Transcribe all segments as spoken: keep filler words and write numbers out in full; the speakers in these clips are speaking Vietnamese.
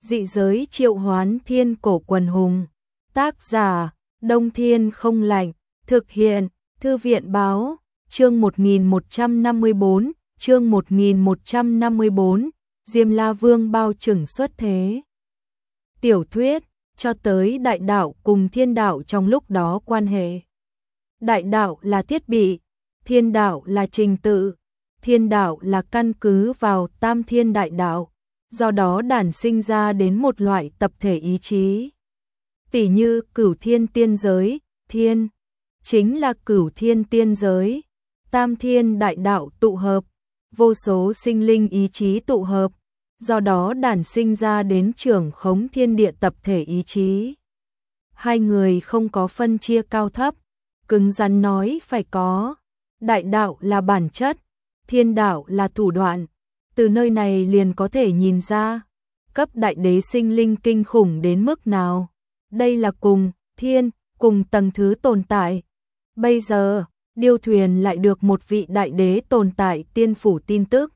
Dị giới triệu hoán thiên cổ quần hùng. Tác giả, Đông Thiên Không Lạnh. Thực hiện, Thư viện báo. Chương một nghìn một trăm năm mươi bốn, chương một nghìn một trăm năm mươi bốn, Diêm La Vương bao trừng xuất thế. Tiểu thuyết, cho tới đại đạo cùng thiên đạo trong lúc đó quan hệ. Đại đạo là thiết bị, thiên đạo là trình tự, thiên đạo là căn cứ vào tam thiên đại đạo, do đó đản sinh ra đến một loại tập thể ý chí. Tỷ như cửu thiên tiên giới, thiên, chính là cửu thiên tiên giới, tam thiên đại đạo tụ hợp, vô số sinh linh ý chí tụ hợp, do đó đản sinh ra đến trưởng khống thiên địa tập thể ý chí. Hai người không có phân chia cao thấp, cứng rắn nói phải có. Đại đạo là bản chất, thiên đạo là thủ đoạn. Từ nơi này liền có thể nhìn ra, cấp đại đế sinh linh kinh khủng đến mức nào. Đây là cùng thiên, cùng tầng thứ tồn tại. Bây giờ, Điêu Thuyền lại được một vị đại đế tồn tại tiên phủ tin tức.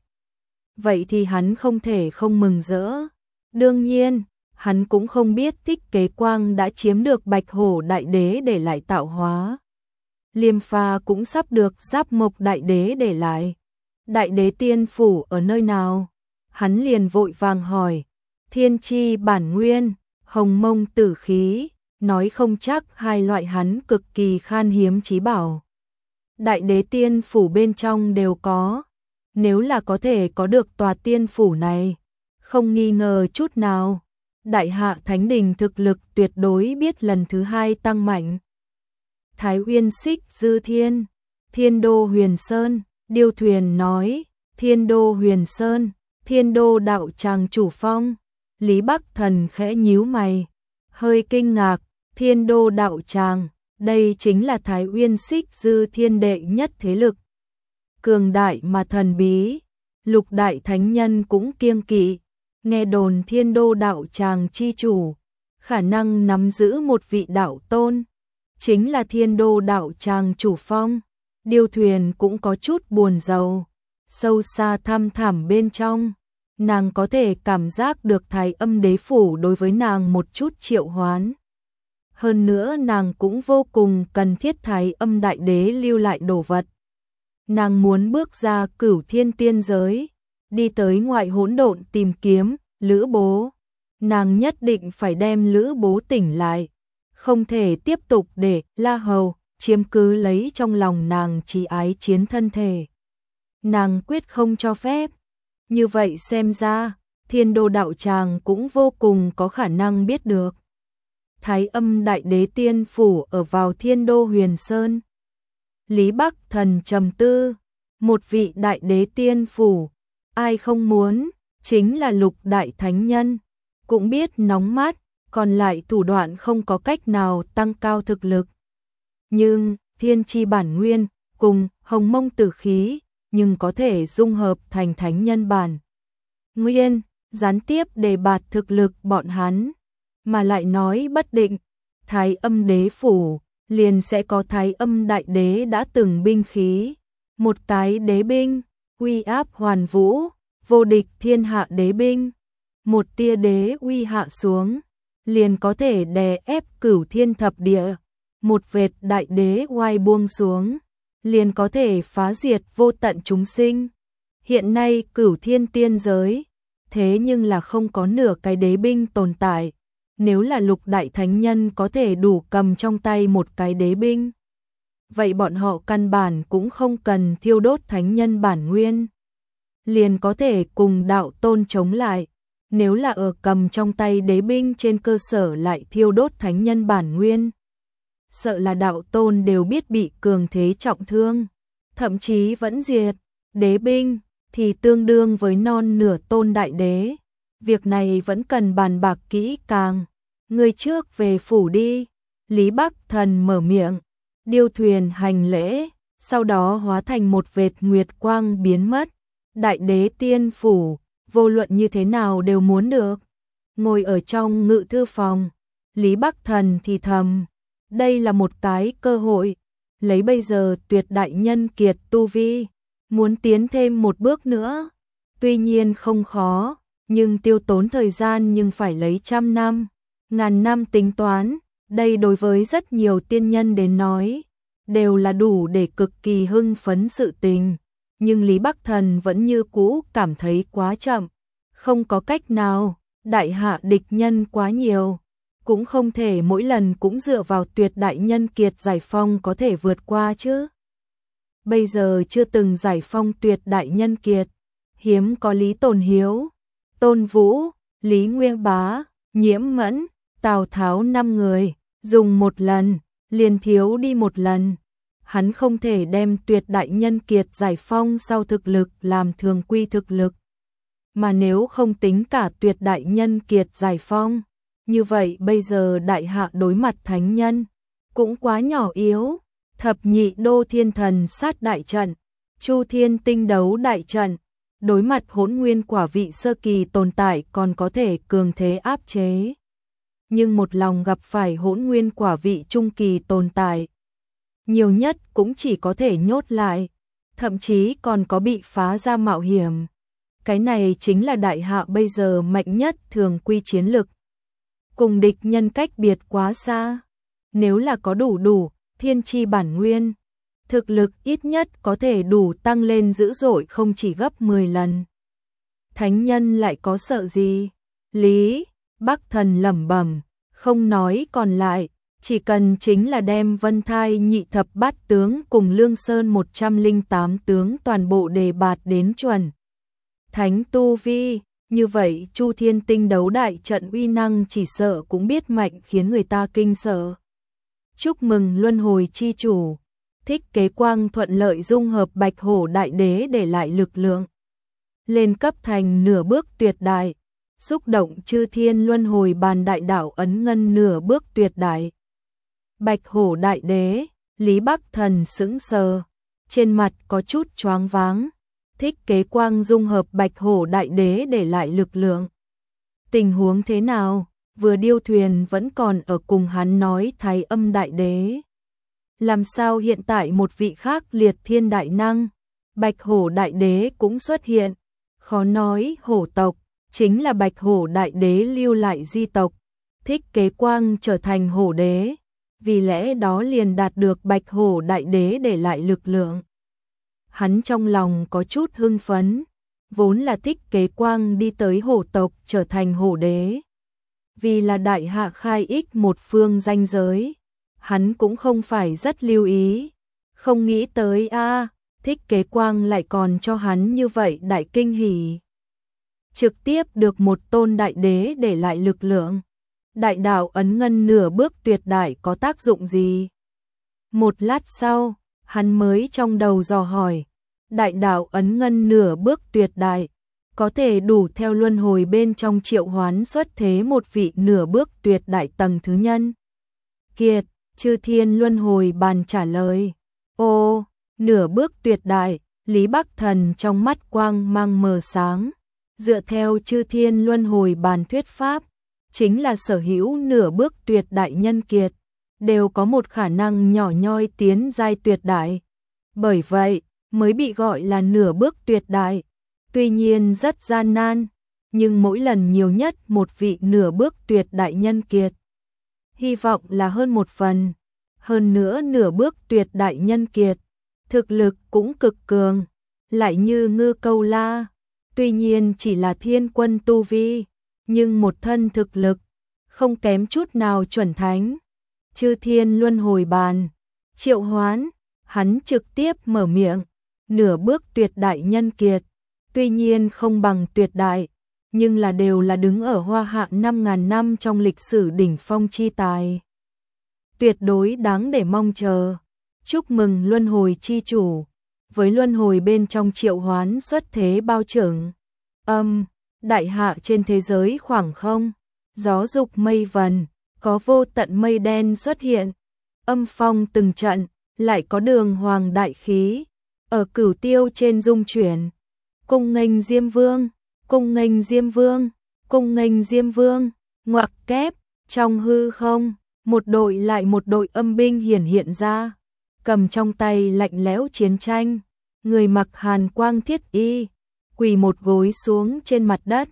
Vậy thì hắn không thể không mừng rỡ. Đương nhiên, hắn cũng không biết Thích Kế Quang đã chiếm được Bạch Hổ đại đế để lại tạo hóa. Liêm Pha cũng sắp được Giáp Mộc đại đế để lại. Đại đế tiên phủ ở nơi nào? Hắn liền vội vàng hỏi. Thiên chi bản nguyên, hồng mông tử khí, nói không chắc hai loại hắn cực kỳ khan hiếm chí bảo. Đại đế tiên phủ bên trong đều có. Nếu là có thể có được tòa tiên phủ này, không nghi ngờ chút nào, Đại Hạ Thánh Đình thực lực tuyệt đối biết lần thứ hai tăng mạnh. Thái Uyên Xích Dư Thiên, Thiên Đô Huyền Sơn, Điêu Thuyền nói, Thiên Đô Huyền Sơn, Thiên Đô đạo tràng chủ phong. Lý Bắc Thần khẽ nhíu mày, hơi kinh ngạc, Thiên Đô đạo tràng, đây chính là Thái Uyên Xích Dư Thiên đệ nhất thế lực. Cường đại mà thần bí, lục đại thánh nhân cũng kiêng kỵ, nghe đồn Thiên Đô đạo tràng chi chủ, khả năng nắm giữ một vị đạo tôn, chính là Thiên Đô đạo tràng chủ phong. Điêu Thuyền cũng có chút buồn rầu, sâu xa thăm thẳm bên trong, nàng có thể cảm giác được Thái Âm đế phủ đối với nàng một chút triệu hoán. Hơn nữa nàng cũng vô cùng cần thiết Thái Âm đại đế lưu lại đồ vật. Nàng muốn bước ra cửu thiên tiên giới, đi tới ngoại hỗn độn tìm kiếm Lữ Bố. Nàng nhất định phải đem Lữ Bố tỉnh lại, không thể tiếp tục để La Hầu chiếm cứ lấy trong lòng nàng trí ái chiến thân thể. Nàng quyết không cho phép. Như vậy xem ra, Thiên Đô đạo tràng cũng vô cùng có khả năng biết được. Thái Âm đại đế tiên phủ ở vào Thiên Đô Huyền Sơn. Lý Bắc Thần trầm tư, một vị đại đế tiên phủ, ai không muốn, chính là lục đại thánh nhân, cũng biết nóng mắt, còn lại thủ đoạn không có cách nào tăng cao thực lực. Nhưng, thiên chi bản nguyên, cùng hồng mông tử khí, nhưng có thể dung hợp thành thánh nhân bản nguyên, gián tiếp đề bạt thực lực bọn hắn, mà lại nói bất định, Thái Âm đế phủ, liền sẽ có Thái Âm đại đế đã từng binh khí, một cái đế binh, uy áp hoàn vũ, vô địch thiên hạ đế binh, một tia đế uy hạ xuống, liền có thể đè ép cửu thiên thập địa, một vệt đại đế oai buông xuống, liền có thể phá diệt vô tận chúng sinh. Hiện nay cửu thiên tiên giới, thế nhưng là không có nửa cái đế binh tồn tại. Nếu là lục đại thánh nhân có thể đủ cầm trong tay một cái đế binh, vậy bọn họ căn bản cũng không cần thiêu đốt thánh nhân bản nguyên, liền có thể cùng đạo tôn chống lại. Nếu là ở cầm trong tay đế binh trên cơ sở lại thiêu đốt thánh nhân bản nguyên, sợ là đạo tôn đều biết bị cường thế trọng thương, thậm chí vẫn diệt. Đế binh thì tương đương với non nửa tôn đại đế. Việc này vẫn cần bàn bạc kỹ càng. Người trước về phủ đi. Lý Bắc Thần mở miệng. Điêu Thuyền hành lễ, sau đó hóa thành một vệt nguyệt quang biến mất. Đại đế tiên phủ, vô luận như thế nào đều muốn được. Ngồi ở trong ngự thư phòng, Lý Bắc Thần thì thầm, đây là một cái cơ hội, lấy bây giờ tuyệt đại nhân kiệt tu vi, muốn tiến thêm một bước nữa, tuy nhiên không khó, nhưng tiêu tốn thời gian nhưng phải lấy trăm năm, ngàn năm tính toán, đây đối với rất nhiều tiên nhân đến nói, đều là đủ để cực kỳ hưng phấn sự tình, nhưng Lý Bắc Thần vẫn như cũ cảm thấy quá chậm, không có cách nào, đại hạ địch nhân quá nhiều, cũng không thể mỗi lần cũng dựa vào tuyệt đại nhân kiệt giải phong có thể vượt qua chứ. Bây giờ chưa từng giải phong tuyệt đại nhân kiệt, hiếm có Lý Tồn Hiếu, Tôn Vũ, Lý Nguyên Bá, Nhiễm Mẫn, Tào Tháo năm người, dùng một lần, liền thiếu đi một lần. Hắn không thể đem tuyệt đại nhân kiệt giải phong sau thực lực làm thường quy thực lực. Mà nếu không tính cả tuyệt đại nhân kiệt giải phong, như vậy bây giờ đại hạ đối mặt thánh nhân, cũng quá nhỏ yếu. Thập nhị đô thiên thần sát đại trận, chu thiên tinh đấu đại trận, đối mặt hỗn nguyên quả vị sơ kỳ tồn tại còn có thể cường thế áp chế. Nhưng một lòng gặp phải hỗn nguyên quả vị trung kỳ tồn tại, nhiều nhất cũng chỉ có thể nhốt lại, thậm chí còn có bị phá ra mạo hiểm. Cái này chính là đại hạ bây giờ mạnh nhất thường quy chiến lực. Cùng địch nhân cách biệt quá xa, nếu là có đủ đủ thiên chi bản nguyên, thực lực ít nhất có thể đủ tăng lên dữ dội không chỉ gấp mười lần. Thánh nhân lại có sợ gì? Lý Bắc Thần lẩm bẩm, không nói còn lại, chỉ cần chính là đem Vân Thai nhị thập bát tướng cùng Lương Sơn một trăm lẻ tám tướng toàn bộ đề bạt đến chuẩn thánh tu vi, như vậy Chu Thiên Tinh đấu đại trận uy năng chỉ sợ cũng biết mạnh khiến người ta kinh sợ. Chúc mừng luân hồi chi chủ, Thích Kế Quang thuận lợi dung hợp Bạch Hổ Đại Đế để lại lực lượng, lên cấp thành nửa bước tuyệt đại, xúc động chư thiên luân hồi bàn đại đạo ấn ngân nửa bước tuyệt đại. Bạch Hổ Đại Đế, Lý Bắc Thần sững sờ, trên mặt có chút choáng váng. Thích Kế Quang dung hợp Bạch Hổ Đại Đế để lại lực lượng. Tình huống thế nào? Vừa điêu thuyền vẫn còn ở cùng hắn nói Thái Âm Đại Đế. Làm sao hiện tại một vị khác liệt thiên đại năng, Bạch Hổ Đại Đế cũng xuất hiện? Khó nói hổ tộc, chính là Bạch Hổ Đại Đế lưu lại di tộc. Thích Kế Quang trở thành hổ đế, vì lẽ đó liền đạt được Bạch Hổ Đại Đế để lại lực lượng. Hắn trong lòng có chút hưng phấn, vốn là Thích Kế Quang đi tới hổ tộc trở thành hổ đế. Vì là đại hạ khai ích một phương danh giới, hắn cũng không phải rất lưu ý, không nghĩ tới a, Thích Kế Quang lại còn cho hắn như vậy đại kinh hỉ. Trực tiếp được một tôn đại đế để lại lực lượng. Đại đạo ấn ngân nửa bước tuyệt đại có tác dụng gì? Một lát sau, hắn mới trong đầu dò hỏi, đại đạo ấn ngân nửa bước tuyệt đại, có thể đủ theo luân hồi bên trong triệu hoán xuất thế một vị nửa bước tuyệt đại tầng thứ nhân. Kiệt, chư thiên luân hồi bàn trả lời, ô, nửa bước tuyệt đại, Lý Bắc Thần trong mắt quang mang mờ sáng, dựa theo chư thiên luân hồi bàn thuyết pháp, chính là sở hữu nửa bước tuyệt đại nhân kiệt, đều có một khả năng nhỏ nhoi tiến giai tuyệt đại. Bởi vậy, mới bị gọi là nửa bước tuyệt đại. Tuy nhiên rất gian nan, nhưng mỗi lần nhiều nhất một vị nửa bước tuyệt đại nhân kiệt. Hy vọng là hơn một phần. Hơn nữa nửa bước tuyệt đại nhân kiệt, thực lực cũng cực cường, lại như Ngư Câu La. Tuy nhiên chỉ là thiên quân tu vi, nhưng một thân thực lực, không kém chút nào chuẩn thánh. Chư thiên luân hồi bàn, triệu hoán, hắn trực tiếp mở miệng, nửa bước tuyệt đại nhân kiệt, tuy nhiên không bằng tuyệt đại, nhưng là đều là đứng ở hoa hạ năm ngàn năm trong lịch sử đỉnh phong chi tài. Tuyệt đối đáng để mong chờ. Chúc mừng luân hồi chi chủ, với luân hồi bên trong triệu hoán xuất thế bao trưởng. Âm, đại hạ trên thế giới khoảng không, gió dục mây vần, có vô tận mây đen xuất hiện, âm phong từng trận, lại có đường hoàng đại khí, ở cửu tiêu trên dung chuyển. Cung nghênh Diêm Vương, cung nghênh Diêm Vương, cung nghênh Diêm Vương, ngoặc kép, trong hư không, một đội lại một đội âm binh hiển hiện ra, cầm trong tay lạnh lẽo chiến tranh, người mặc hàn quang thiết y, quỳ một gối xuống trên mặt đất,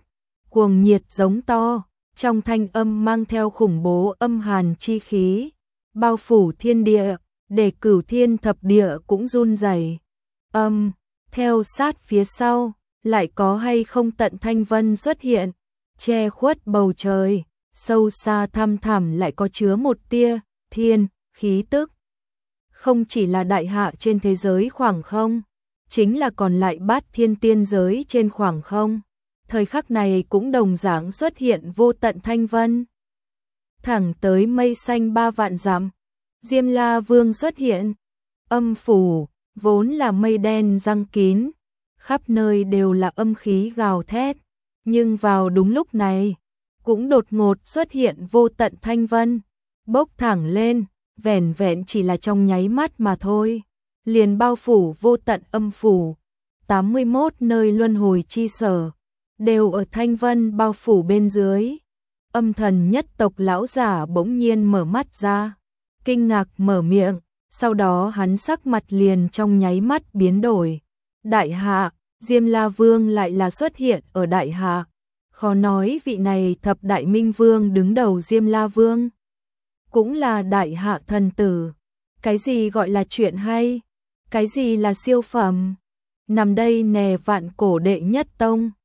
cuồng nhiệt giống to, trong thanh âm mang theo khủng bố âm hàn chi khí, bao phủ thiên địa, để cửu thiên thập địa cũng run rẩy. Âm, theo sát phía sau, lại có hay không tận thanh vân xuất hiện, che khuất bầu trời, sâu xa thăm thẳm lại có chứa một tia thiên khí tức. Không chỉ là đại hạ trên thế giới khoảng không, chính là còn lại bát thiên tiên giới trên khoảng không. Thời khắc này cũng đồng dạng xuất hiện vô tận thanh vân. Thẳng tới mây xanh ba vạn dặm, Diêm La Vương xuất hiện. Âm phủ, vốn là mây đen giăng kín, khắp nơi đều là âm khí gào thét. Nhưng vào đúng lúc này, cũng đột ngột xuất hiện vô tận thanh vân, bốc thẳng lên, vẻn vẹn chỉ là trong nháy mắt mà thôi, liền bao phủ vô tận âm phủ. tám mươi mốt nơi luân hồi chi sở, đều ở thanh vân bao phủ bên dưới. Âm thần nhất tộc lão giả bỗng nhiên mở mắt ra, kinh ngạc mở miệng, sau đó hắn sắc mặt liền trong nháy mắt biến đổi. Đại hạ, Diêm La Vương lại là xuất hiện ở đại hạ. Khó nói vị này thập đại minh vương đứng đầu Diêm La Vương cũng là đại hạ thần tử. Cái gì gọi là chuyện hay? Cái gì là siêu phẩm? Nằm đây nè vạn cổ đệ nhất tông,